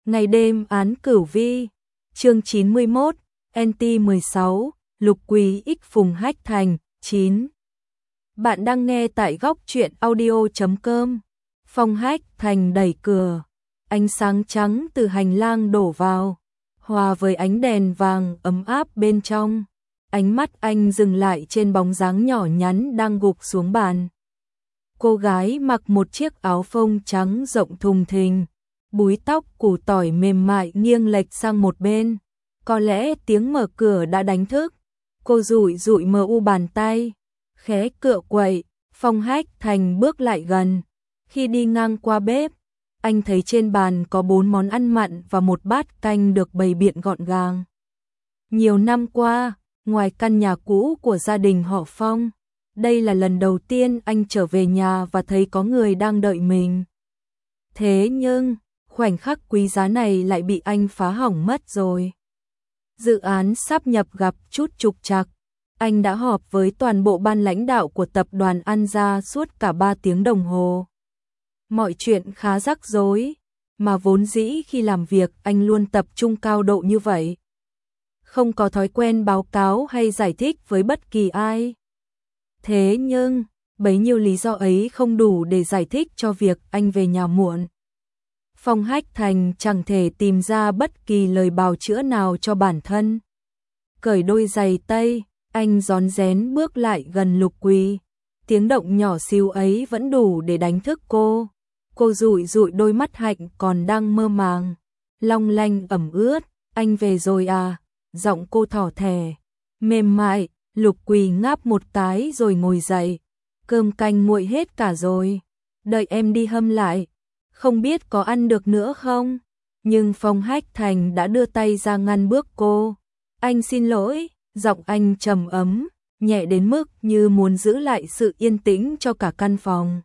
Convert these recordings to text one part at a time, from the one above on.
Ngày đêm án cửu vi, chương 91, NT16, Lục Quỳ X Phùng Hách Thành, 9. Bạn đang nghe tại góc truyện audio.com. Phong Hách Thành đẩy cửa, ánh sáng trắng từ hành lang đổ vào, hòa với ánh đèn vàng ấm áp bên trong. Ánh mắt anh dừng lại trên bóng dáng nhỏ nhắn đang gục xuống bàn. Cô gái mặc một chiếc áo phông trắng rộng thùng thình, búi tóc củ tỏi mềm mại nghiêng lệch sang một bên. Có lẽ tiếng mở cửa đã đánh thức. Cô dụi dụi mờ u bàn tay, khẽ cựa quậy. Phong Hách Thành bước lại gần. Khi đi ngang qua bếp, anh thấy trên bàn có 4 món ăn mặn và một bát canh được bày biện gọn gàng. Nhiều năm qua, ngoài căn nhà cũ của gia đình họ Phong, đây là lần đầu tiên anh trở về nhà và thấy có người đang đợi mình. Thế nhưng, khoảnh khắc quý giá này lại bị anh phá hỏng mất rồi. Dự án sáp nhập gặp chút trục trặc. Anh đã họp với toàn bộ ban lãnh đạo của tập đoàn An Gia suốt cả 3 tiếng đồng hồ. Mọi chuyện khá rắc rối, mà vốn dĩ khi làm việc anh luôn tập trung cao độ như vậy. Không có thói quen báo cáo hay giải thích với bất kỳ ai. Thế nhưng, bấy nhiêu lý do ấy không đủ để giải thích cho việc anh về nhà muộn. Phong Hách Thành chẳng thể tìm ra bất kỳ lời bào chữa nào cho bản thân. Cởi đôi giày tây, anh rón rén bước lại gần Lục Quỳ. Tiếng động nhỏ xíu ấy vẫn đủ để đánh thức cô. Cô dụi dụi đôi mắt hạnh còn đang mơ màng, long lanh ẩm ướt. Anh về rồi à? Giọng cô thỏ thẻ, mềm mại. Lục Quỳ ngáp một cái rồi ngồi dậy. Cơm canh nguội hết cả rồi, đợi em đi hâm lại. Không biết có ăn được nữa không? Nhưng Phong Hách Thành đã đưa tay ra ngăn bước cô. Anh xin lỗi, giọng anh trầm ấm, nhẹ đến mức như muốn giữ lại sự yên tĩnh cho cả căn phòng.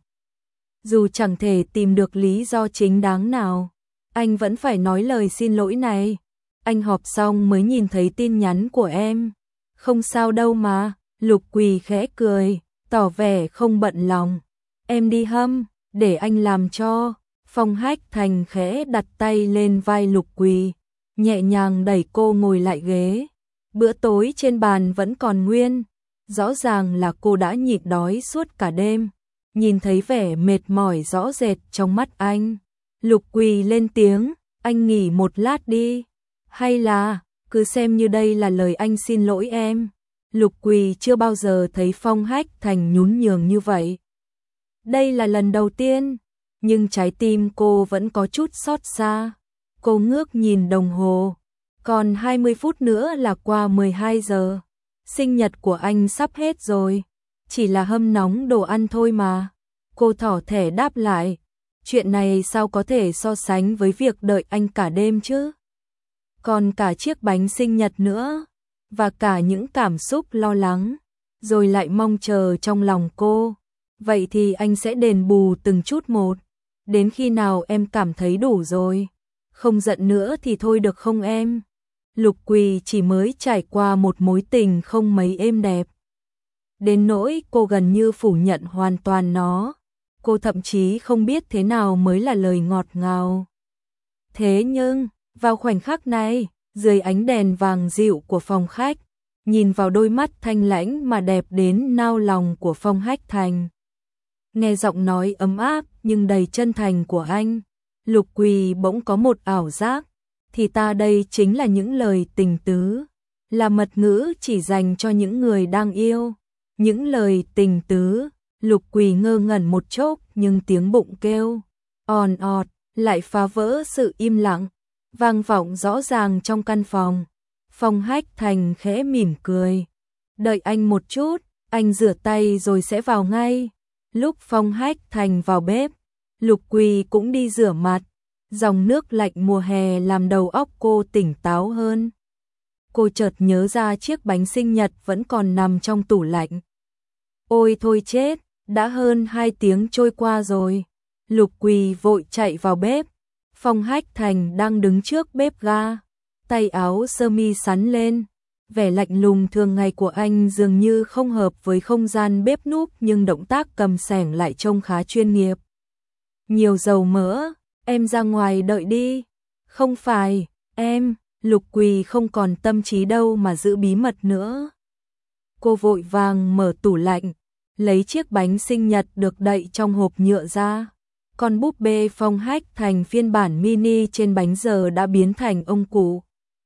Dù chẳng thể tìm được lý do chính đáng nào, anh vẫn phải nói lời xin lỗi này. Anh họp xong mới nhìn thấy tin nhắn của em. Không sao đâu mà, Lục Quỳ khẽ cười, tỏ vẻ không bận lòng. Em đi hâm, để anh làm cho. Phong Hách Thành khẽ đặt tay lên vai Lục Quỳ, nhẹ nhàng đẩy cô ngồi lại ghế. Bữa tối trên bàn vẫn còn nguyên, rõ ràng là cô đã nhịn đói suốt cả đêm. Nhìn thấy vẻ mệt mỏi rõ rệt trong mắt anh, Lục Quỳ lên tiếng, anh nghỉ một lát đi. Hay là, cứ xem như đây là lời anh xin lỗi em. Lục Quỳ chưa bao giờ thấy Phong Hách Thành nhún nhường như vậy. Đây là lần đầu tiên, nhưng trái tim cô vẫn có chút xót xa. Cô ngước nhìn đồng hồ, còn 20 phút nữa là qua 12 giờ. Sinh nhật của anh sắp hết rồi, chỉ là hâm nóng đồ ăn thôi mà. Cô thỏ thẻ đáp lại, chuyện này sao có thể so sánh với việc đợi anh cả đêm chứ? Còn cả chiếc bánh sinh nhật nữa, và cả những cảm xúc lo lắng, rồi lại mong chờ trong lòng cô. Vậy thì anh sẽ đền bù từng chút một, đến khi nào em cảm thấy đủ rồi. Không giận nữa thì thôi được không em? Lục Quỳ chỉ mới trải qua một mối tình không mấy êm đẹp, đến nỗi cô gần như phủ nhận hoàn toàn nó. Cô thậm chí không biết thế nào mới là lời ngọt ngào. Thế nhưng, vào khoảnh khắc này, dưới ánh đèn vàng dịu của phòng khách, nhìn vào đôi mắt thanh lãnh mà đẹp đến nao lòng của Phong Hách Thành, nghe giọng nói ấm áp nhưng đầy chân thành của anh, Lục Quỳ bỗng có một ảo giác. Thì ta đây chính là những lời tình tứ, là mật ngữ chỉ dành cho những người đang yêu. Những lời tình tứ. Lục Quỳ ngơ ngẩn một chốc, nhưng tiếng bụng kêu òn ọt lại phá vỡ sự im lặng, vang vọng rõ ràng trong căn phòng. Phong Hách Thành khẽ mỉm cười, đợi anh một chút, anh rửa tay rồi sẽ vào ngay. Lúc Phong Hách Thành vào bếp, Lục Quỳ cũng đi rửa mặt. Dòng nước lạnh mùa hè làm đầu óc cô tỉnh táo hơn. Cô chợt nhớ ra chiếc bánh sinh nhật vẫn còn nằm trong tủ lạnh. Ôi thôi chết, đã hơn 2 tiếng trôi qua rồi. Lục Quỳ vội chạy vào bếp. Phong Hách Thành đang đứng trước bếp ga, tay áo sơ mi xắn lên. Vẻ lạnh lùng thường ngày của anh dường như không hợp với không gian bếp núc, nhưng động tác cầm xẻng lại trông khá chuyên nghiệp. Nhiều dầu mỡ, em ra ngoài đợi đi. Không phải, em, Lục Quỳ không còn tâm trí đâu mà giữ bí mật nữa. Cô vội vàng mở tủ lạnh, lấy chiếc bánh sinh nhật được đậy trong hộp nhựa ra. Con búp bê Phong Hách Thành phiên bản mini trên bánh giờ đã biến thành ông cụ.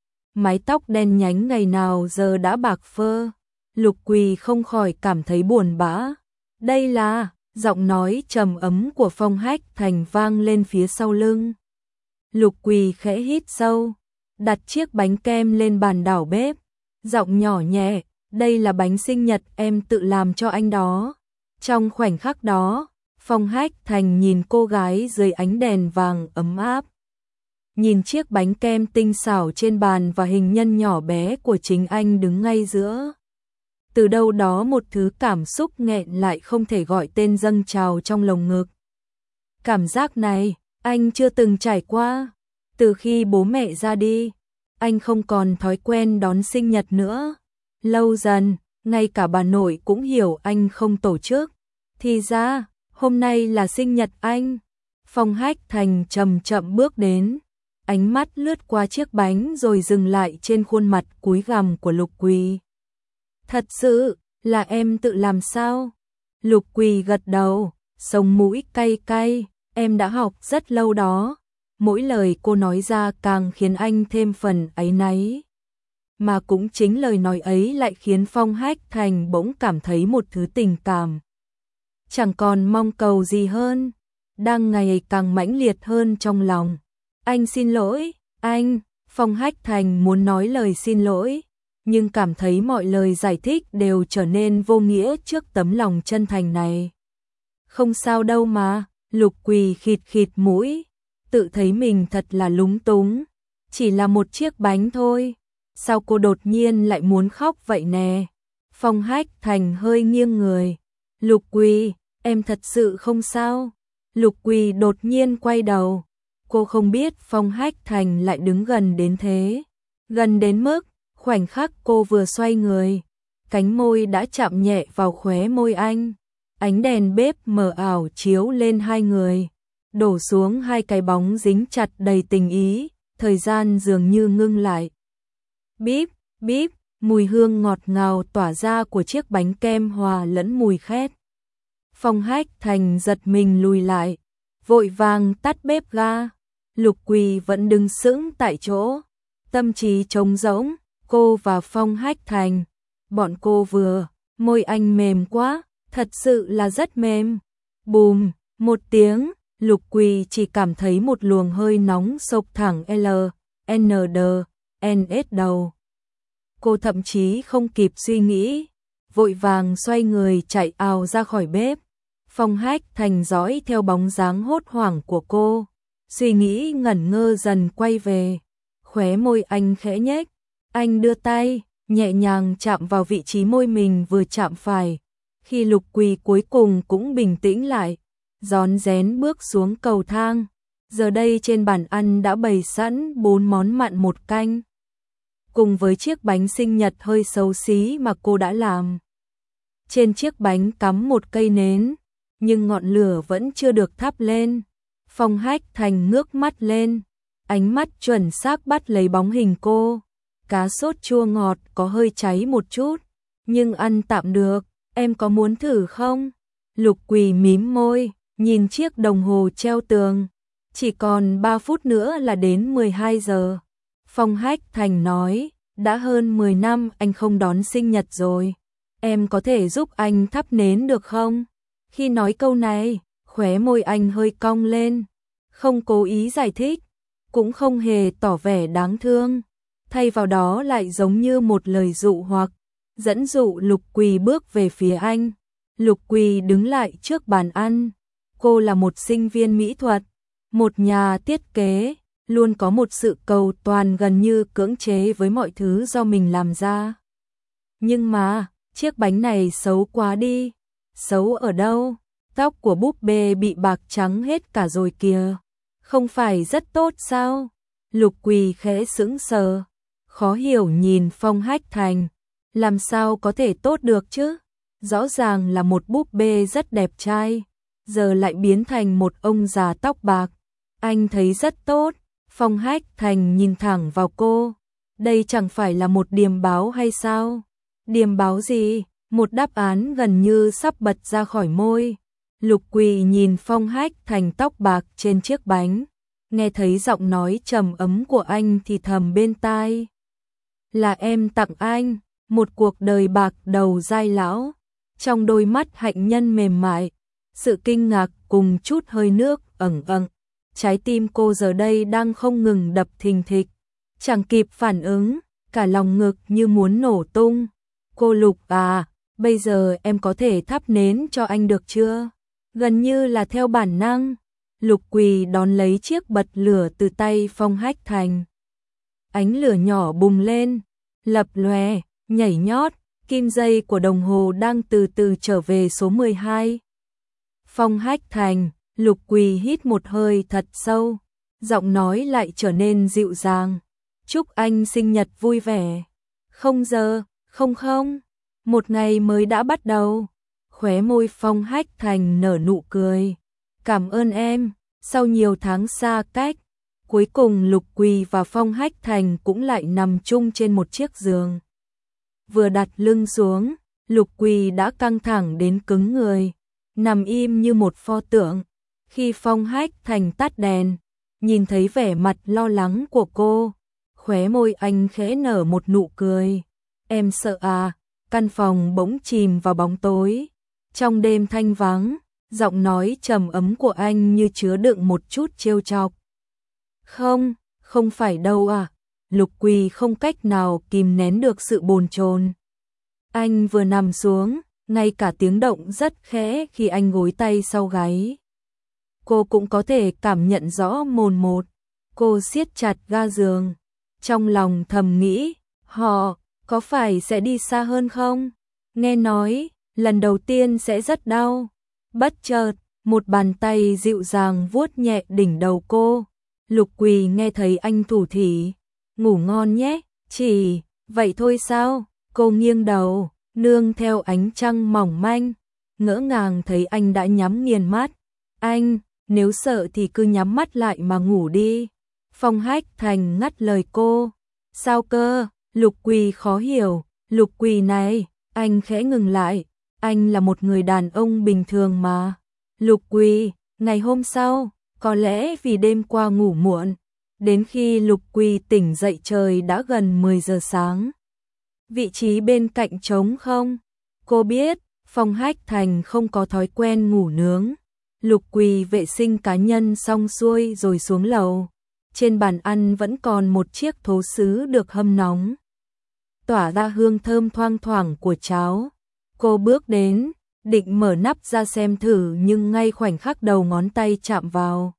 Mái tóc đen nhánh ngày nào giờ đã bạc phơ. Lục Quỳ không khỏi cảm thấy buồn bã. Đây là, giọng nói trầm ấm của Phong Hách Thành vang lên phía sau lưng. Lục Quỳ khẽ hít sâu, đặt chiếc bánh kem lên bàn đảo bếp. Giọng nhỏ nhẹ, đây là bánh sinh nhật em tự làm cho anh đó. Trong khoảnh khắc đó, Phong Hách Thành nhìn cô gái dưới ánh đèn vàng ấm áp. Nhìn chiếc bánh kem tinh xảo trên bàn và hình nhân nhỏ bé của chính anh đứng ngay giữa. Từ đâu đó một thứ cảm xúc nghẹn lại không thể gọi tên dâng trào trong lồng ngực. Cảm giác này, anh chưa từng trải qua. Từ khi bố mẹ ra đi, anh không còn thói quen đón sinh nhật nữa. Lâu dần, ngay cả bà nội cũng hiểu anh không tổ chức. Thì ra, hôm nay là sinh nhật anh. Phong Hách Thành chậm chậm bước đến. Ánh mắt lướt qua chiếc bánh rồi dừng lại trên khuôn mặt cúi gằm của Lục Quỳ. Thật sự, là em tự làm sao? Lục Quỳ gật đầu, sống mũi cay cay, em đã học rất lâu đó. Mỗi lời cô nói ra càng khiến anh thêm phần áy náy. Mà cũng chính lời nói ấy lại khiến Phong Hách Thành bỗng cảm thấy một thứ tình cảm. Chẳng còn mong cầu gì hơn, đang ngày càng mãnh liệt hơn trong lòng. Anh xin lỗi, anh, Phong Hách Thành muốn nói lời xin lỗi, nhưng cảm thấy mọi lời giải thích đều trở nên vô nghĩa trước tấm lòng chân thành này. Không sao đâu mà, Lục Quỳ khịt khịt mũi, tự thấy mình thật là lúng túng, chỉ là một chiếc bánh thôi, sao cô đột nhiên lại muốn khóc vậy nè? Phong Hách Thành hơi nghiêng người, Lục Quỳ, em thật sự không sao? Lục Quỳ đột nhiên quay đầu, cô không biết Phong Hách Thành lại đứng gần đến thế, gần đến mức khoảnh khắc cô vừa xoay người, cánh môi đã chạm nhẹ vào khóe môi anh. Ánh đèn bếp mờ ảo chiếu lên hai người, đổ xuống hai cái bóng dính chặt đầy tình ý, thời gian dường như ngưng lại. Bíp, bíp, mùi hương ngọt ngào tỏa ra của chiếc bánh kem hòa lẫn mùi khét. Phong Hách Thành giật mình lùi lại, vội vàng tắt bếp ga. Lục Quỳ vẫn đứng sững tại chỗ, tâm trí trống rỗng. Cô và Phong Hách Thành, bọn cô vừa, môi anh mềm quá, thật sự là rất mềm. Bùm, một tiếng, Lục Quỳ chỉ cảm thấy một luồng hơi nóng xộc thẳng LND đầu. Cô thậm chí không kịp suy nghĩ, vội vàng xoay người chạy ào ra khỏi bếp. Phong Hách Thành dõi theo bóng dáng hốt hoảng của cô, suy nghĩ ngẩn ngơ dần quay về, khóe môi anh khẽ nhếch. Anh đưa tay, nhẹ nhàng chạm vào vị trí môi mình vừa chạm phải. Khi Lục Quỳ cuối cùng cũng bình tĩnh lại, rón rén bước xuống cầu thang. Giờ đây trên bàn ăn đã bày sẵn 4 món mặn một canh, cùng với chiếc bánh sinh nhật hơi xấu xí mà cô đã làm. Trên chiếc bánh cắm một cây nến, nhưng ngọn lửa vẫn chưa được thắp lên. Phong Hách Thành ngước mắt lên, ánh mắt chuẩn xác bắt lấy bóng hình cô. Cá sốt chua ngọt có hơi cháy một chút, nhưng ăn tạm được, em có muốn thử không? Lục Quỳ mím môi, nhìn chiếc đồng hồ treo tường. Chỉ còn 3 phút nữa là đến 12 giờ. Phong Hách Thành nói, đã hơn 10 năm anh không đón sinh nhật rồi. Em có thể giúp anh thắp nến được không? Khi nói câu này, khóe môi anh hơi cong lên. Không cố ý giải thích, cũng không hề tỏ vẻ đáng thương. Thay vào đó lại giống như một lời dụ hoặc, dẫn dụ Lục Quỳ bước về phía anh. Lục Quỳ đứng lại trước bàn ăn. Cô là một sinh viên mỹ thuật, một nhà thiết kế, luôn có một sự cầu toàn gần như cưỡng chế với mọi thứ do mình làm ra. Nhưng mà, chiếc bánh này xấu quá đi. Xấu ở đâu? Tóc của búp bê bị bạc trắng hết cả rồi kìa. Không phải rất tốt sao? Lục Quỳ khẽ sững sờ, khó hiểu nhìn Phong Hách Thành. Làm sao có thể tốt được chứ? Rõ ràng là một búp bê rất đẹp trai, giờ lại biến thành một ông già tóc bạc. Anh thấy rất tốt, Phong Hách Thành nhìn thẳng vào cô. Đây chẳng phải là một điềm báo hay sao? Điềm báo gì? Một đáp án gần như sắp bật ra khỏi môi. Lục Quỳ nhìn Phong Hách Thành tóc bạc trên chiếc bánh, nghe thấy giọng nói trầm ấm của anh thì thầm bên tai. Là em tặng anh một cuộc đời bạc đầu dai lão. Trong đôi mắt hạnh nhân mềm mại, sự kinh ngạc cùng chút hơi nước ẩn ẩn. Trái tim cô giờ đây đang không ngừng đập thình thịch, chẳng kịp phản ứng, cả lòng ngực như muốn nổ tung. Cô Lục à, bây giờ em có thể thắp nến cho anh được chưa? Gần như là theo bản năng, Lục Quỳ đón lấy chiếc bật lửa từ tay Phong Hách Thành. Ánh lửa nhỏ bùng lên, lập lòe, nhảy nhót, kim dây của đồng hồ đang từ từ trở về số 12. Phong Hách Thành, Lục Quỳ hít một hơi thật sâu, giọng nói lại trở nên dịu dàng. Chúc anh sinh nhật vui vẻ. Không giờ, không, một ngày mới đã bắt đầu. Khóe môi Phong Hách Thành nở nụ cười. Cảm ơn em, sau nhiều tháng xa cách, cuối cùng Lục Quỳ và Phong Hách Thành cũng lại nằm chung trên một chiếc giường. Vừa đặt lưng xuống, Lục Quỳ đã căng thẳng đến cứng người, nằm im như một pho tượng. Khi Phong Hách Thành tắt đèn, nhìn thấy vẻ mặt lo lắng của cô, khóe môi anh khẽ nở một nụ cười. Em sợ à? Căn phòng bỗng chìm vào bóng tối. Trong đêm thanh vắng, giọng nói trầm ấm của anh như chứa đựng một chút trêu chọc. Không phải đâu à. Lục Quỳ không cách nào kìm nén được sự bồn chồn. Anh vừa nằm xuống, ngay cả tiếng động rất khẽ khi anh gối tay sau gáy. Cô cũng có thể cảm nhận rõ mồn một. Cô siết chặt ga giường, trong lòng thầm nghĩ, họ có phải sẽ đi xa hơn không? Nghe nói, lần đầu tiên sẽ rất đau. Bất chợt, một bàn tay dịu dàng vuốt nhẹ đỉnh đầu cô. Lục Quỳ nghe thấy anh thủ thỉ, ngủ ngon nhé. Chỉ vậy thôi sao? Cô nghiêng đầu, nương theo ánh trăng mỏng manh, ngỡ ngàng thấy anh đã nhắm nghiền mắt. Anh, nếu sợ thì cứ nhắm mắt lại mà ngủ đi. Phong Hách Thành ngắt lời cô. Sao cơ? Lục Quỳ khó hiểu. Lục Quỳ này, anh khẽ ngừng lại. Anh là một người đàn ông bình thường mà. Lục Quỳ, ngày hôm sau, có lẽ vì đêm qua ngủ muộn, đến khi Lục Quỳ tỉnh dậy trời đã gần 10 giờ sáng. Vị trí bên cạnh trống không? Cô biết, Phong Hách Thành không có thói quen ngủ nướng. Lục Quỳ vệ sinh cá nhân xong xuôi rồi xuống lầu. Trên bàn ăn vẫn còn một chiếc thố sứ được hâm nóng, tỏa ra hương thơm thoang thoảng của cháo. Cô bước đến, định mở nắp ra xem thử nhưng ngay khoảnh khắc đầu ngón tay chạm vào,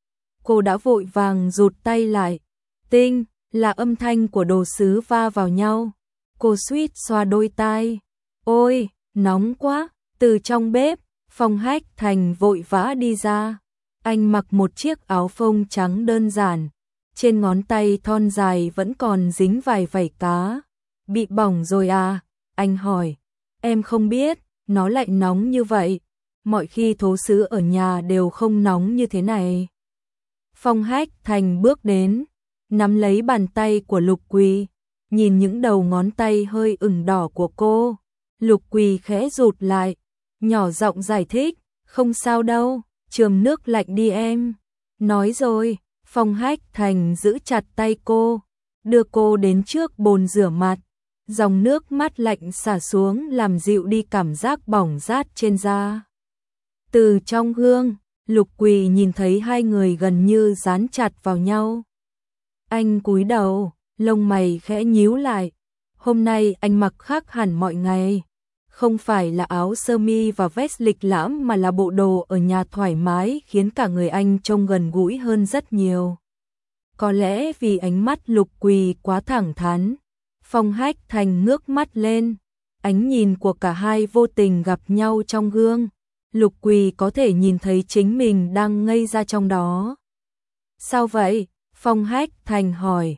cô đã vội vàng rụt tay lại. Tinh, là âm thanh của đồ sứ va vào nhau. Cô suýt xoa đôi tai. Ôi, nóng quá. Từ trong bếp, Phong Hách Thành vội vã đi ra. Anh mặc một chiếc áo phông trắng đơn giản, trên ngón tay thon dài vẫn còn dính vài vảy cá. Bị bỏng rồi à? Anh hỏi. Em không biết, nó lại nóng như vậy. Mọi khi thố sứ ở nhà đều không nóng như thế này. Phong Hách Thành bước đến, nắm lấy bàn tay của Lục Quỳ, nhìn những đầu ngón tay hơi ửng đỏ của cô. Lục Quỳ khẽ rụt lại, nhỏ giọng giải thích. Không sao đâu, chườm nước lạnh đi em. Nói rồi, Phong Hách Thành giữ chặt tay cô, đưa cô đến trước bồn rửa mặt. Dòng nước mát lạnh xả xuống làm dịu đi cảm giác bỏng rát trên da. Từ trong gương, Lục Quỳ nhìn thấy hai người gần như dán chặt vào nhau. Anh cúi đầu, lông mày khẽ nhíu lại. Hôm nay anh mặc khác hẳn mọi ngày. Không phải là áo sơ mi và vest lịch lãm mà là bộ đồ ở nhà thoải mái khiến cả người anh trông gần gũi hơn rất nhiều. Có lẽ vì ánh mắt Lục Quỳ quá thẳng thắn, Phong Hách Thành ngước mắt lên. Ánh nhìn của cả hai vô tình gặp nhau trong gương. Lục Quỳ có thể nhìn thấy chính mình đang ngây ra trong đó. Sao vậy? Phong Hách Thành hỏi.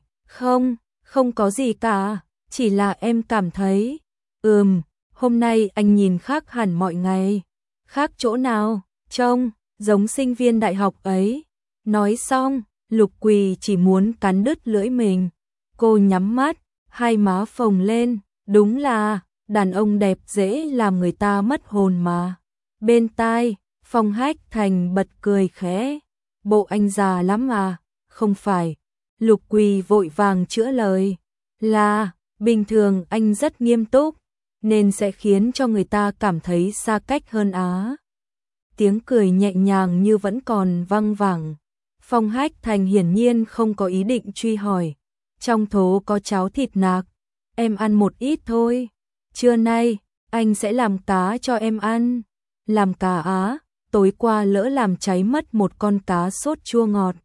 Không có gì cả, chỉ là em cảm thấy. Hôm nay anh nhìn khác hẳn mọi ngày. Khác chỗ nào? Trông giống sinh viên đại học ấy. Nói xong, Lục Quỳ chỉ muốn cắn đứt lưỡi mình. Cô nhắm mắt, hai má phồng lên, đúng là đàn ông đẹp dễ làm người ta mất hồn mà. Bên tai, Phong Hách Thành bật cười khẽ. Bộ anh già lắm à? Không phải. Lục Quỳ vội vàng chữa lời. Là, bình thường anh rất nghiêm túc, nên sẽ khiến cho người ta cảm thấy xa cách hơn á. Tiếng cười nhẹ nhàng như vẫn còn văng vẳng. Phong Hách Thành hiển nhiên không có ý định truy hỏi. Trong thố có cháo thịt nạc, em ăn một ít thôi. Trưa nay, anh sẽ làm cá cho em ăn. Làm cá á, tối qua lỡ làm cháy mất một con cá sốt chua ngọt.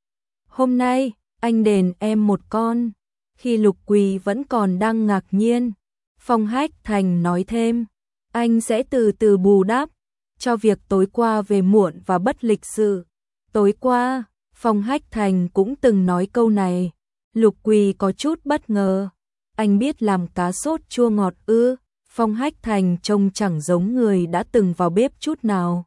Hôm nay, anh đền em một con. Khi Lục Quỳ vẫn còn đang ngạc nhiên, Phong Hách Thành nói thêm, anh sẽ từ từ bù đắp cho việc tối qua về muộn và bất lịch sự. Tối qua, Phong Hách Thành cũng từng nói câu này. Lục Quỳ có chút bất ngờ. Anh biết làm cá sốt chua ngọt ư? Phong Hách Thành trông chẳng giống người đã từng vào bếp chút nào.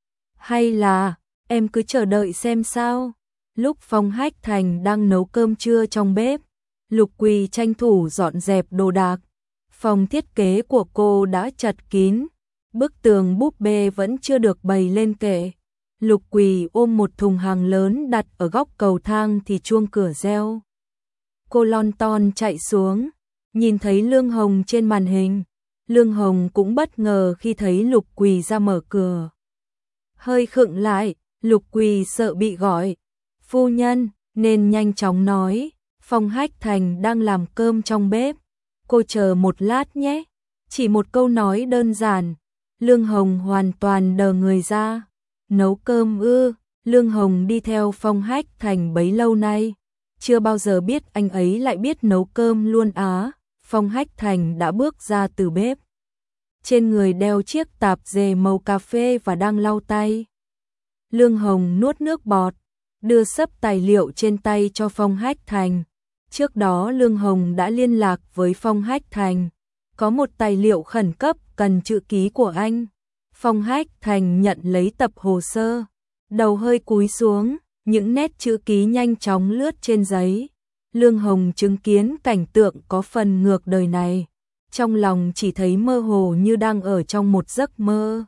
Hay là, em cứ chờ đợi xem sao? Lúc Phong Hách Thành đang nấu cơm trưa trong bếp, Lục Quỳ tranh thủ dọn dẹp đồ đạc. Phòng thiết kế của cô đã chật kín, bức tường búp bê vẫn chưa được bày lên kệ. Lục Quỳ ôm một thùng hàng lớn đặt ở góc cầu thang thì chuông cửa reo. Cô lon ton chạy xuống, nhìn thấy Lương Hồng trên màn hình. Lương Hồng cũng bất ngờ khi thấy Lục Quỳ ra mở cửa. Hơi khựng lại, Lục Quỳ sợ bị gọi. Phu nhân, nên nhanh chóng nói, Phong Hách Thành đang làm cơm trong bếp. Cô chờ một lát nhé. Chỉ một câu nói đơn giản, Lương Hồng hoàn toàn đờ người ra. Nấu cơm ư? Lương Hồng đi theo Phong Hách Thành bấy lâu nay, chưa bao giờ biết anh ấy lại biết nấu cơm luôn á. Phong Hách Thành đã bước ra từ bếp. Trên người đeo chiếc tạp dề màu cà phê và đang lau tay. Lương Hồng nuốt nước bọt, đưa sấp tài liệu trên tay cho Phong Hách Thành. Trước đó Lương Hồng đã liên lạc với Phong Hách Thành. Có một tài liệu khẩn cấp cần chữ ký của anh. Phong Hách Thành nhận lấy tập hồ sơ, đầu hơi cúi xuống, những nét chữ ký nhanh chóng lướt trên giấy. Lương Hồng chứng kiến cảnh tượng có phần ngược đời này, trong lòng chỉ thấy mơ hồ như đang ở trong một giấc mơ.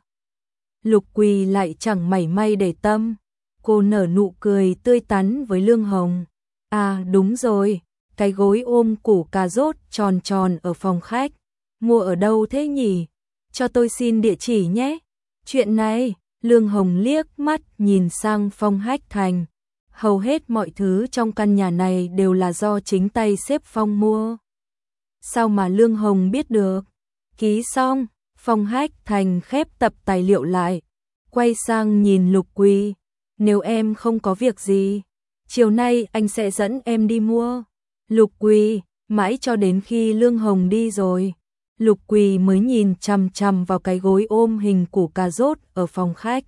Lục Quỳ lại chẳng mảy may để tâm, cô nở nụ cười tươi tắn với Lương Hồng. À đúng rồi, cái gối ôm củ cà rốt tròn tròn ở phòng khách, mua ở đâu thế nhỉ? Cho tôi xin địa chỉ nhé. Chuyện này, Lương Hồng liếc mắt nhìn sang Phong Hách Thành. Hầu hết mọi thứ trong căn nhà này đều là do chính tay sếp Phong mua. Sao mà Lương Hồng biết được? Ký xong, Phong Hách Thành khép tập tài liệu lại, quay sang nhìn Lục Quỳ. Nếu em không có việc gì, chiều nay anh sẽ dẫn em đi mua. Lục Quỳ, mãi cho đến khi Lương Hồng đi rồi, Lục Quỳ mới nhìn chằm chằm vào cái gối ôm hình củ cà rốt ở phòng khách.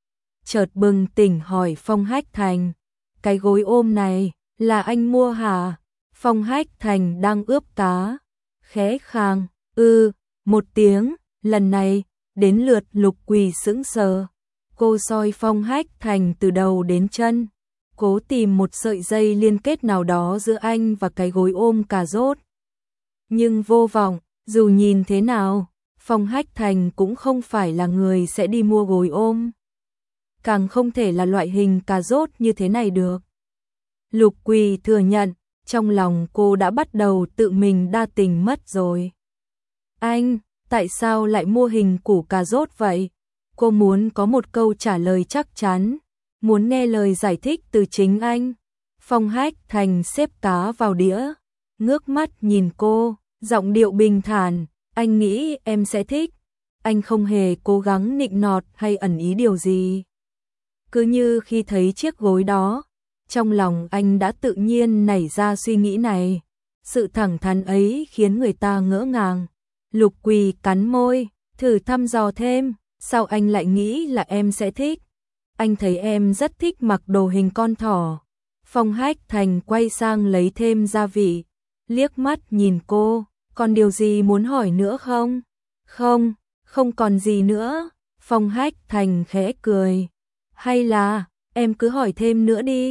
Chợt bừng tỉnh hỏi Phong Hách Thành, cái gối ôm này là anh mua hả? Phong Hách Thành đang ướp cá, khẽ khàng, một tiếng. Lần này, đến lượt Lục Quỳ sững sờ. Cô soi Phong Hách Thành từ đầu đến chân, cố tìm một sợi dây liên kết nào đó giữa anh và cái gối ôm cà rốt. Nhưng vô vọng, dù nhìn thế nào, Phong Hách Thành cũng không phải là người sẽ đi mua gối ôm. Càng không thể là loại hình cà rốt như thế này được. Lục Quỳ thừa nhận, trong lòng cô đã bắt đầu tự mình đa tình mất rồi. Anh, tại sao lại mua hình củ cà rốt vậy? Cô muốn có một câu trả lời chắc chắn, muốn nghe lời giải thích từ chính anh. Phong Hách Thành xếp cá vào đĩa, ngước mắt nhìn cô, giọng điệu bình thản, anh nghĩ em sẽ thích. Anh không hề cố gắng nịnh nọt hay ẩn ý điều gì. Cứ như khi thấy chiếc gối đó, trong lòng anh đã tự nhiên nảy ra suy nghĩ này. Sự thẳng thắn ấy khiến người ta ngỡ ngàng. Lục Quỳ cắn môi, thử thăm dò thêm, sao anh lại nghĩ là em sẽ thích? Anh thấy em rất thích mặc đồ hình con thỏ. Phong Hách Thành quay sang lấy thêm gia vị, liếc mắt nhìn cô, còn điều gì muốn hỏi nữa không? Không, không còn gì nữa. Phong Hách Thành khẽ cười. Hay là, em cứ hỏi thêm nữa đi.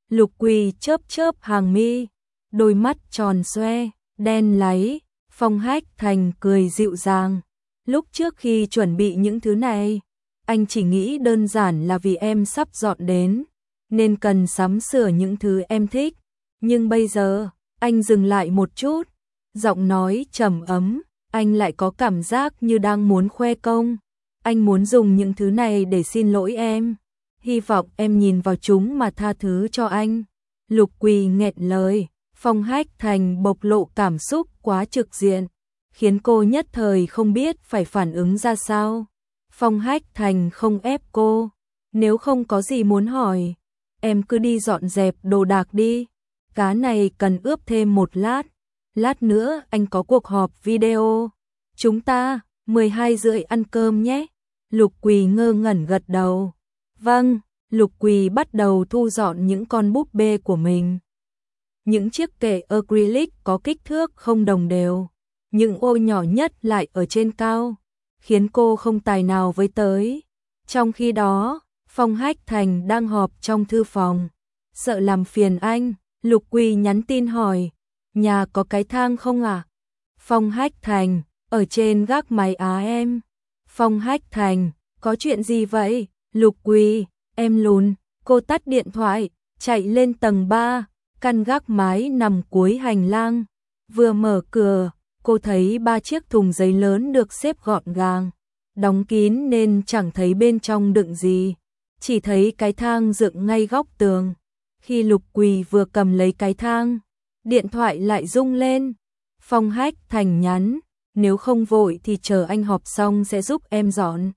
Lục Quỳ chớp chớp hàng mi, đôi mắt tròn xoe, đen láy. Phong Hách Thành cười dịu dàng. Lúc trước khi chuẩn bị những thứ này, anh chỉ nghĩ đơn giản là vì em sắp dọn đến, nên cần sắm sửa những thứ em thích. Nhưng bây giờ, anh dừng lại một chút, giọng nói trầm ấm, anh lại có cảm giác như đang muốn khoe công. Anh muốn dùng những thứ này để xin lỗi em. Hy vọng em nhìn vào chúng mà tha thứ cho anh. Lục Quỳ nghẹn lời, Phong Hách Thành bộc lộ cảm xúc quá trực diện, khiến cô nhất thời không biết phải phản ứng ra sao. Phong Hách Thành không ép cô, nếu không có gì muốn hỏi, em cứ đi dọn dẹp đồ đạc đi. Cá này cần ướp thêm một lát. Lát nữa anh có cuộc họp video. Chúng ta 12:30 ăn cơm nhé. Lục Quỳ ngơ ngẩn gật đầu. Vâng, Lục Quỳ bắt đầu thu dọn những con búp bê của mình. Những chiếc kệ acrylic có kích thước không đồng đều, những ô nhỏ nhất lại ở trên cao, khiến cô không tài nào với tới. Trong khi đó, Phong Hách Thành đang họp trong thư phòng. Sợ làm phiền anh, Lục Quỳ nhắn tin hỏi, nhà có cái thang không à? Phong Hách Thành, ở trên gác máy á em. Phong Hách Thành, có chuyện gì vậy? Lục Quỳ, em lùn. Cô tắt điện thoại, chạy lên tầng 3, căn gác mái nằm cuối hành lang. Vừa mở cửa, cô thấy 3 chiếc thùng giấy lớn được xếp gọn gàng, đóng kín nên chẳng thấy bên trong đựng gì, chỉ thấy cái thang dựng ngay góc tường. Khi Lục Quỳ vừa cầm lấy cái thang, điện thoại lại rung lên. Phong Hách Thành nhắn, nếu không vội thì chờ anh họp xong sẽ giúp em dọn.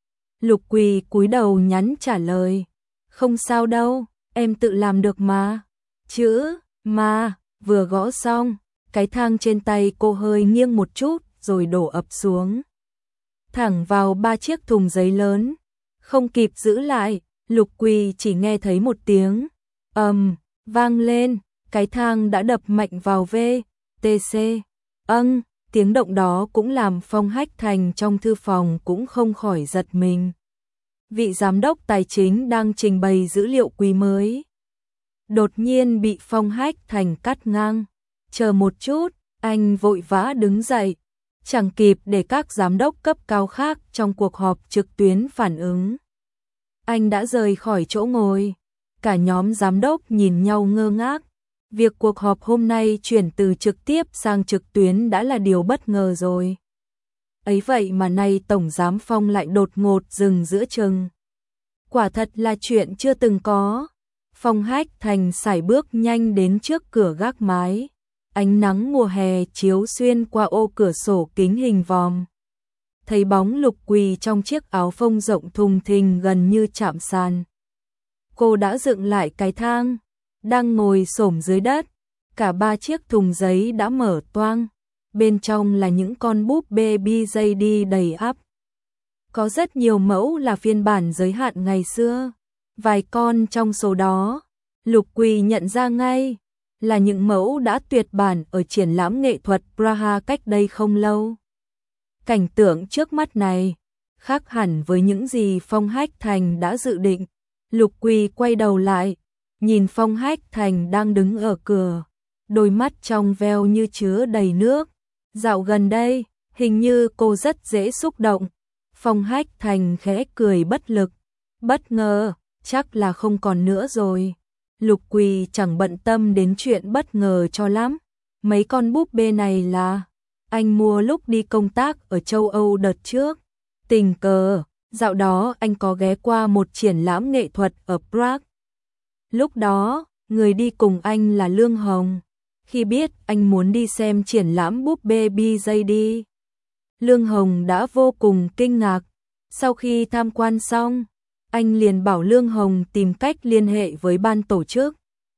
Lục Quỳ cúi đầu nhắn trả lời, không sao đâu, em tự làm được mà. Chữ mà vừa gõ xong, cái thang trên tay cô hơi nghiêng một chút rồi đổ ập xuống, thẳng vào 3 chiếc thùng giấy lớn. Không kịp giữ lại, Lục Quỳ chỉ nghe thấy một tiếng vang lên, cái thang đã đập mạnh vào VTC. Tiếng động đó cũng làm Phong Hách Thành trong thư phòng cũng không khỏi giật mình. Vị giám đốc tài chính đang trình bày dữ liệu quý mới, đột nhiên bị Phong Hách Thành cắt ngang. Chờ một chút, anh vội vã đứng dậy, chẳng kịp để các giám đốc cấp cao khác trong cuộc họp trực tuyến phản ứng. Anh đã rời khỏi chỗ ngồi, cả nhóm giám đốc nhìn nhau ngơ ngác. Việc cuộc họp hôm nay chuyển từ trực tiếp sang trực tuyến đã là điều bất ngờ rồi. Ấy vậy mà nay Tổng Giám Phong lại đột ngột dừng giữa chừng. Quả thật là chuyện chưa từng có. Phong Hách Thành sải bước nhanh đến trước cửa gác mái. Ánh nắng mùa hè chiếu xuyên qua ô cửa sổ kính hình vòm. Thấy bóng Lục Quỳ trong chiếc áo phông rộng thùng thình gần như chạm sàn. Cô đã dựng lại cái thang, đang ngồi xổm dưới đất. Cả 3 chiếc thùng giấy đã mở toang. Bên trong là những con búp bê BJD đầy ắp. Có rất nhiều mẫu là phiên bản giới hạn ngày xưa. Vài con trong số đó, Lục Quỳ nhận ra ngay, là những mẫu đã tuyệt bản ở triển lãm nghệ thuật Praha cách đây không lâu. Cảnh tượng trước mắt này, khác hẳn với những gì Phong Hách Thành đã dự định. Lục Quỳ quay đầu lại, nhìn Phong Hách Thành đang đứng ở cửa, đôi mắt trong veo như chứa đầy nước. Dạo gần đây, hình như cô rất dễ xúc động. Phong Hách Thành khẽ cười bất lực, bất ngờ, chắc là không còn nữa rồi. Lục Quỳ chẳng bận tâm đến chuyện bất ngờ cho lắm. Mấy con búp bê này là anh mua lúc đi công tác ở châu Âu đợt trước. Tình cờ, dạo đó anh có ghé qua một triển lãm nghệ thuật ở Prague. Lúc đó, người đi cùng anh là Lương Hồng. Khi biết anh muốn đi xem triển lãm búp bê BJD, Lương Hồng đã vô cùng kinh ngạc. Sau khi tham quan xong, anh liền bảo Lương Hồng tìm cách liên hệ với ban tổ chức,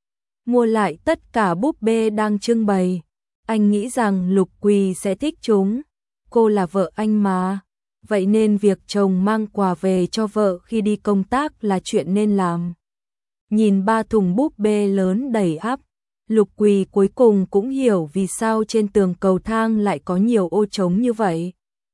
mua lại tất cả búp bê đang trưng bày. Anh nghĩ rằng Lục Quỳ sẽ thích chúng. Cô là vợ anh mà, vậy nên việc chồng mang quà về cho vợ khi đi công tác là chuyện nên làm. Nhìn 3 thùng búp bê lớn đầy ắp, Lục Quỳ cuối cùng cũng hiểu vì sao trên tường cầu thang lại có nhiều ô trống như vậy.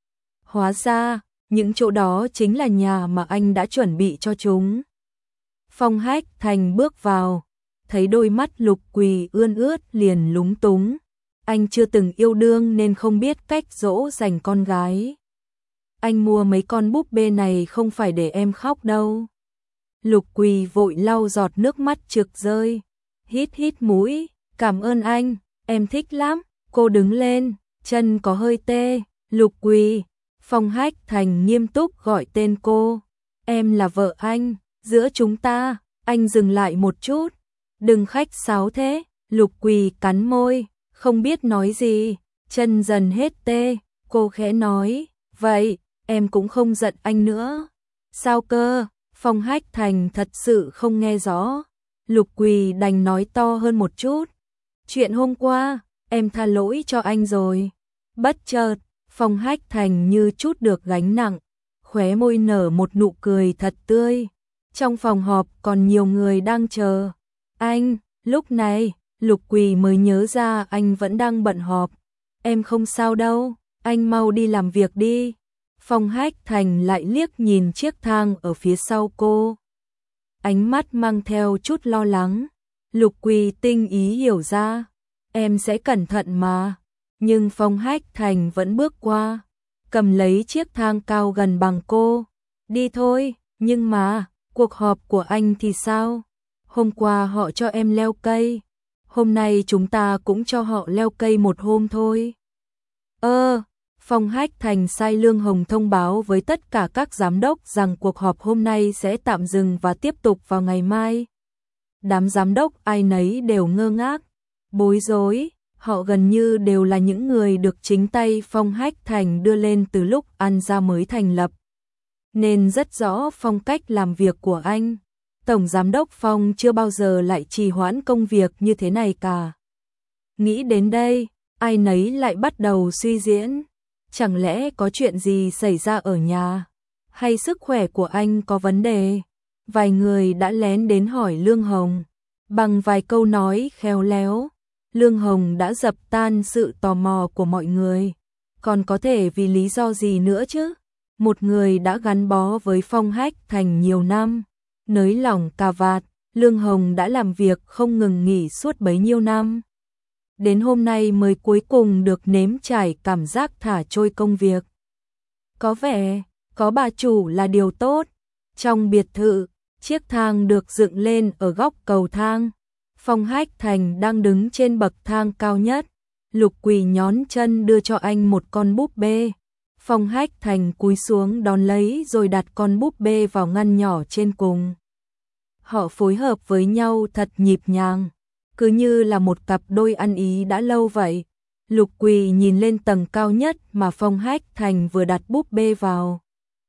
Hóa ra, những chỗ đó chính là nhà mà anh đã chuẩn bị cho chúng. Phong Hách Thành bước vào, thấy đôi mắt Lục Quỳ ươn ướt liền lúng túng. Anh chưa từng yêu đương nên không biết cách dỗ dành con gái. Anh mua mấy con búp bê này không phải để em khóc đâu. Lục Quỳ vội lau giọt nước mắt trực rơi. Hít hít mũi, cảm ơn anh, em thích lắm. Cô đứng lên, chân có hơi tê. Lục Quỳ, Phong Hách Thành nghiêm túc gọi tên cô. Em là vợ anh, giữa chúng ta. Anh dừng lại một chút. Đừng khách sáo thế. Lục Quỳ cắn môi, không biết nói gì, chân dần hết tê. Cô khẽ nói, vậy, em cũng không giận anh nữa. Sao cơ? Phong Hách Thành thật sự không nghe rõ. Lục Quỳ đành nói to hơn một chút. Chuyện hôm qua, em tha lỗi cho anh rồi. Bất chợt, Phong Hách Thành như trút được gánh nặng, khóe môi nở một nụ cười thật tươi. Trong phòng họp còn nhiều người đang chờ. Anh, lúc này, Lục Quỳ mới nhớ ra anh vẫn đang bận họp. Em không sao đâu, anh mau đi làm việc đi. Phong Hách Thành lại liếc nhìn chiếc thang ở phía sau cô. Ánh mắt mang theo chút lo lắng. Lục Quỳ tinh ý hiểu ra. Em sẽ cẩn thận mà. Nhưng Phong Hách Thành vẫn bước qua, cầm lấy chiếc thang cao gần bằng cô. Đi thôi, nhưng mà, cuộc họp của anh thì sao? Hôm qua họ cho em leo cây. Hôm nay chúng ta cũng cho họ leo cây một hôm thôi. Phong Hách Thành sai Lương Hồng thông báo với tất cả các giám đốc rằng cuộc họp hôm nay sẽ tạm dừng và tiếp tục vào ngày mai. Đám giám đốc ai nấy đều ngơ ngác, bối rối, họ gần như đều là những người được chính tay Phong Hách Thành đưa lên từ lúc An Gia mới thành lập, nên rất rõ phong cách làm việc của anh. Tổng giám đốc Phong chưa bao giờ lại trì hoãn công việc như thế này cả. Nghĩ đến đây, ai nấy lại bắt đầu suy diễn. Chẳng lẽ có chuyện gì xảy ra ở nhà? Hay sức khỏe của anh có vấn đề? Vài người đã lén đến hỏi Lương Hồng. Bằng vài câu nói khéo léo, Lương Hồng đã dập tan sự tò mò của mọi người. Còn có thể vì lý do gì nữa chứ? Một người đã gắn bó với Phong Hách Thành nhiều năm, nới lỏng cà vạt, Lương Hồng đã làm việc không ngừng nghỉ suốt bấy nhiêu năm. Đến hôm nay mới cuối cùng được nếm trải cảm giác thả trôi công việc. Có vẻ, có bà chủ là điều tốt. Trong biệt thự, chiếc thang được dựng lên ở góc cầu thang. Phong Hách Thành đang đứng trên bậc thang cao nhất. Lục Quỳ nhón chân đưa cho anh một con búp bê. Phong Hách Thành cúi xuống đón lấy rồi đặt con búp bê vào ngăn nhỏ trên cùng. Họ phối hợp với nhau thật nhịp nhàng, cứ như là một cặp đôi ăn ý đã lâu vậy. Lục Quỳ nhìn lên tầng cao nhất mà Phong Hách Thành vừa đặt búp bê vào.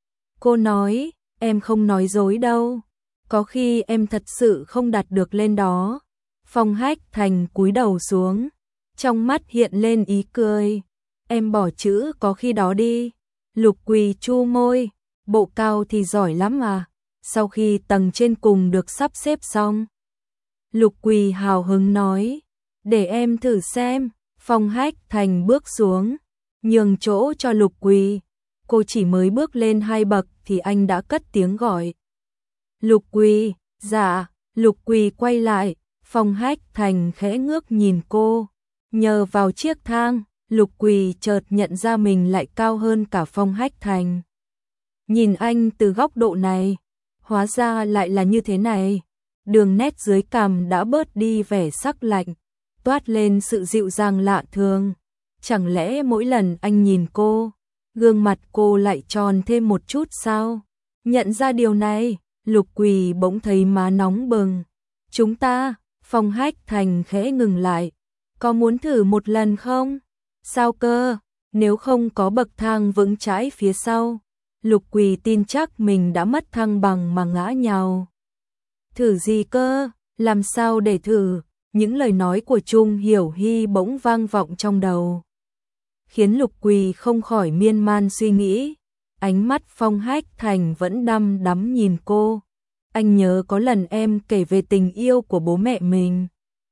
Cô nói, em không nói dối đâu, có khi em thật sự không đặt được lên đó. Phong Hách Thành cúi đầu xuống, trong mắt hiện lên ý cười. Em bỏ chữ có khi đó đi. Lục Quỳ chu môi, bộ cao thì giỏi lắm à. Sau khi tầng trên cùng được sắp xếp xong, Lục Quỳ hào hứng nói, để em thử xem. Phong Hách Thành bước xuống, nhường chỗ cho Lục Quỳ. Cô chỉ mới bước lên 2 bậc thì anh đã cất tiếng gọi. Lục Quỳ, dạ. Lục Quỳ quay lại, Phong Hách Thành khẽ ngước nhìn cô. Nhờ vào chiếc thang, Lục Quỳ chợt nhận ra mình lại cao hơn cả Phong Hách Thành. Nhìn anh từ góc độ này, hóa ra lại là như thế này. Đường nét dưới cằm đã bớt đi vẻ sắc lạnh, toát lên sự dịu dàng lạ thường. Chẳng lẽ mỗi lần anh nhìn cô, gương mặt cô lại tròn thêm một chút sao? Nhận ra điều này, Lục Quỳ bỗng thấy má nóng bừng. Chúng ta, Phong Hách Thành khẽ ngừng lại. Có muốn thử một lần không? Sao cơ? Nếu không có bậc thang vững chãi phía sau, Lục Quỳ tin chắc mình đã mất thăng bằng mà ngã nhào. Thử gì cơ? Làm sao để thử? Những lời nói của Trung Hiểu Hy bỗng vang vọng trong đầu, khiến Lục Quỳ không khỏi miên man suy nghĩ. Ánh mắt Phong Hách Thành vẫn đăm đắm nhìn cô. Anh nhớ có lần em kể về tình yêu của bố mẹ mình.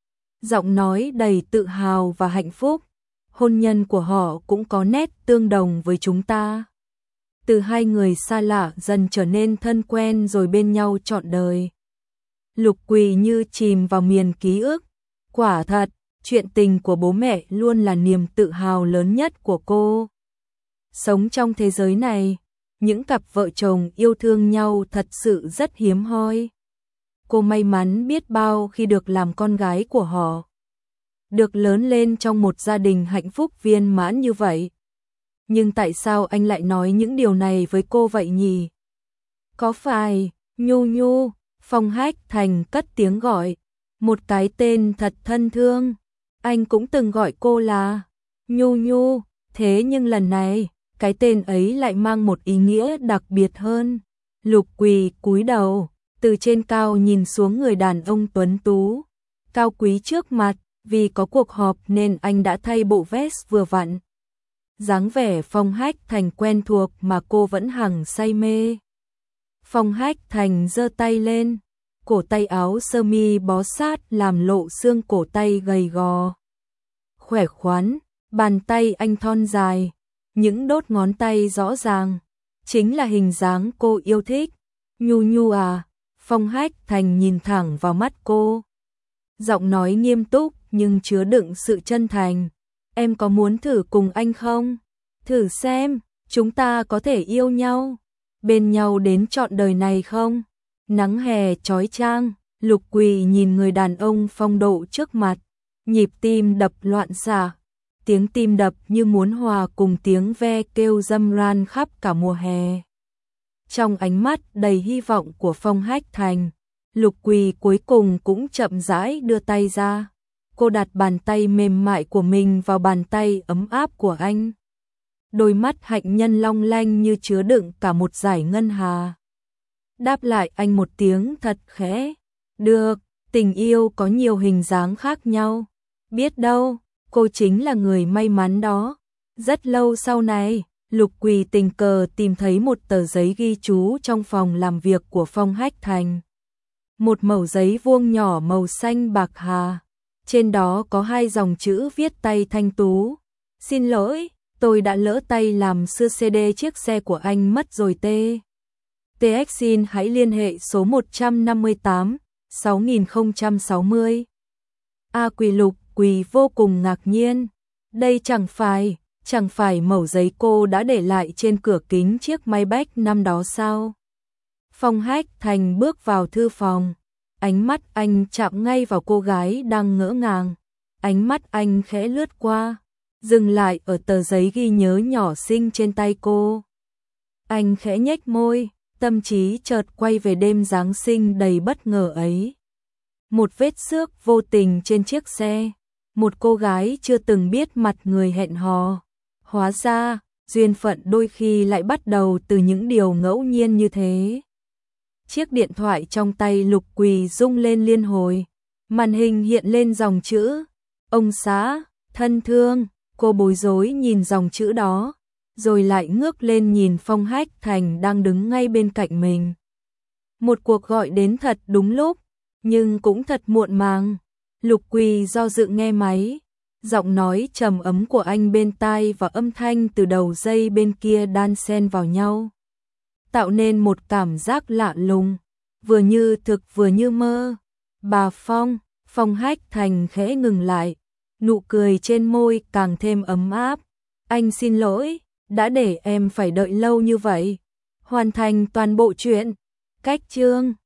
Giọng nói đầy tự hào và hạnh phúc. Hôn nhân của họ cũng có nét tương đồng với chúng ta. Từ hai người xa lạ dần trở nên thân quen rồi bên nhau trọn đời. Lục Quỳ như chìm vào miền ký ức. Quả thật, chuyện tình của bố mẹ luôn là niềm tự hào lớn nhất của cô. Sống trong thế giới này, những cặp vợ chồng yêu thương nhau thật sự rất hiếm hoi. Cô may mắn biết bao khi được làm con gái của họ. Được lớn lên trong một gia đình hạnh phúc viên mãn như vậy. Nhưng tại sao anh lại nói những điều này với cô vậy nhỉ? Có phải, Nhu Nhu, Phong Hách Thành cất tiếng gọi. Một cái tên thật thân thương. Anh cũng từng gọi cô là Nhu Nhu, thế nhưng lần này, cái tên ấy lại mang một ý nghĩa đặc biệt hơn. Lục Quỳ cúi đầu, từ trên cao nhìn xuống người đàn ông tuấn tú, cao quý trước mặt, vì có cuộc họp nên anh đã thay bộ vest vừa vặn. Dáng vẻ Phong Hách Thành quen thuộc mà cô vẫn hằng say mê. Phong Hách Thành giơ tay lên, cổ tay áo sơ mi bó sát làm lộ xương cổ tay gầy gò. Khỏe khoắn, bàn tay anh thon dài, những đốt ngón tay rõ ràng, chính là hình dáng cô yêu thích. Nhu Nhu à, Phong Hách Thành nhìn thẳng vào mắt cô. Giọng nói nghiêm túc nhưng chứa đựng sự chân thành. Em có muốn thử cùng anh không? Thử xem, chúng ta có thể yêu nhau, bên nhau đến trọn đời này không? Nắng hè chói chang, Lục Quỳ nhìn người đàn ông phong độ trước mặt, nhịp tim đập loạn xạ, tiếng tim đập như muốn hòa cùng tiếng ve kêu râm ran khắp cả mùa hè. Trong ánh mắt đầy hy vọng của Phong Hách Thành, Lục Quỳ cuối cùng cũng chậm rãi đưa tay ra. Cô đặt bàn tay mềm mại của mình vào bàn tay ấm áp của anh. Đôi mắt hạnh nhân long lanh như chứa đựng cả một dải ngân hà. Đáp lại anh một tiếng thật khẽ. Được, tình yêu có nhiều hình dáng khác nhau. Biết đâu, cô chính là người may mắn đó. Rất lâu sau này, Lục Quỳ tình cờ tìm thấy một tờ giấy ghi chú trong phòng làm việc của Phong Hách Thành. Một mẩu giấy vuông nhỏ màu xanh bạc hà. Trên đó có hai dòng chữ viết tay thanh tú. Xin lỗi, tôi đã lỡ tay làm xưa CD chiếc xe của anh mất rồi TX xin hãy liên hệ số 158 6060. Lục Quỳ vô cùng ngạc nhiên. Đây chẳng phải mẩu giấy cô đã để lại trên cửa kính chiếc Maybach năm đó sao? Phong Hách Thành bước vào thư phòng. Ánh mắt anh chạm ngay vào cô gái đang ngỡ ngàng. Ánh mắt anh khẽ lướt qua, dừng lại ở tờ giấy ghi nhớ nhỏ xinh trên tay cô. Anh khẽ nhếch môi, tâm trí chợt quay về đêm Giáng sinh đầy bất ngờ ấy. Một vết xước vô tình trên chiếc xe, một cô gái chưa từng biết mặt người hẹn hò. Hóa ra, duyên phận đôi khi lại bắt đầu từ những điều ngẫu nhiên như thế. Chiếc điện thoại trong tay Lục Quỳ rung lên liên hồi. Màn hình hiện lên dòng chữ ông xã, thân thương. Cô bối rối nhìn dòng chữ đó, rồi lại ngước lên nhìn Phong Hách Thành đang đứng ngay bên cạnh mình. Một cuộc gọi đến thật đúng lúc, nhưng cũng thật muộn màng. Lục Quỳ do dự nghe máy, giọng nói trầm ấm của anh bên tai và âm thanh từ đầu dây bên kia đan xen vào nhau, tạo nên một cảm giác lạ lùng, vừa như thực vừa như mơ. Bà Phong, Phong Hách Thành khẽ ngừng lại, nụ cười trên môi càng thêm ấm áp. Anh xin lỗi, đã để em phải đợi lâu như vậy. Hoàn thành toàn bộ chuyện. Cách chương